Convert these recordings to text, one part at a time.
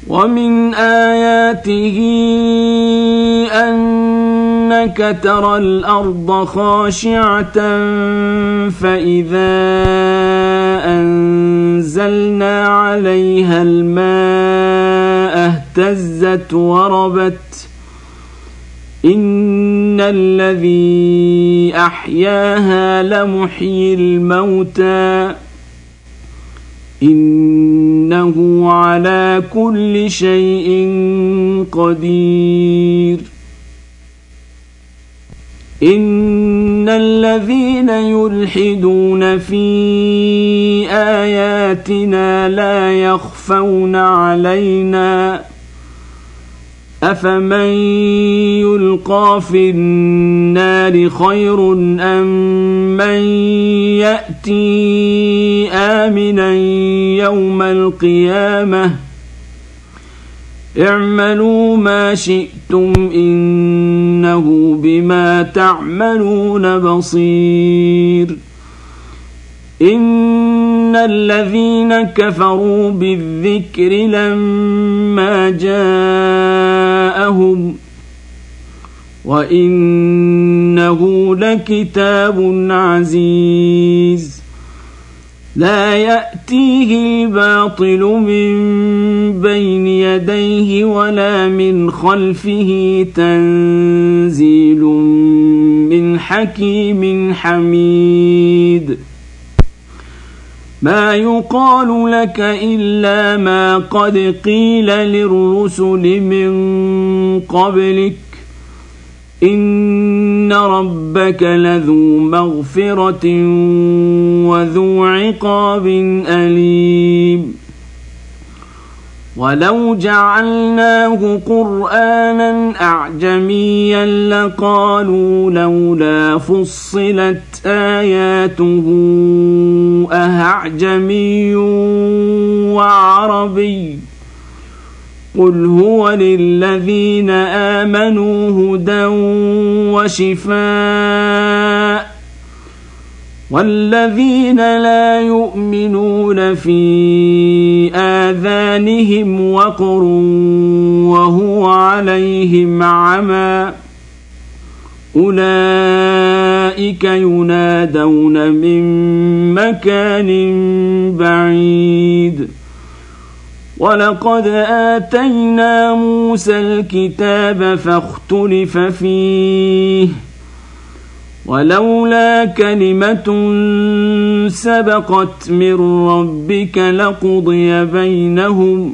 ومن آياته أنك ترى الأرض خاشعة فإذا أنزلنا عليها الماء اهتزت وربت إن الذي أحياها لمحيي الموتى إنه على كل شيء قدير إن الذين يلحدون في آياتنا لا يخفون علينا أفمن يلقى في النار خير أم من يأتي آمنا يوم القيامة اعملوا ما شئتم إنه بما تعملون بصير إن الذين كفروا بالذكر لما جاءهم وإنه لكتاب عزيز لا يأتيه الباطل من بين يديه ولا من خلفه تنزيل من حكيم حميد ما يقال لك إلا ما قد قيل للرسل من قبلك إن ربك لذو مغفرة وذو عقاب أليم ولو جعلناه قرآنا أعجميا لقالوا لولا فصلت آياته أأعجمي وعربي قل هو للذين آمنوا هدى وشفاء والذين لا يؤمنون في آذانهم وقر وهو عليهم عمى أولئك ينادون من مكان بعيد ولقد آتينا موسى الكتاب فاختلف فيه ولولا كلمة سبقت من ربك لقضي بينهم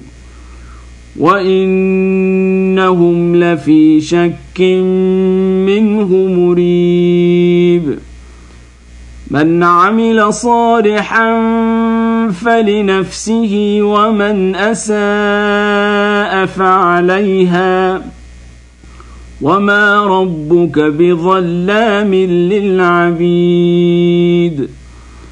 وإنهم لفي شك منه مريب من عمل صالحا فلنفسه ومن أساء فعليها وما ربك بظلام للعبيد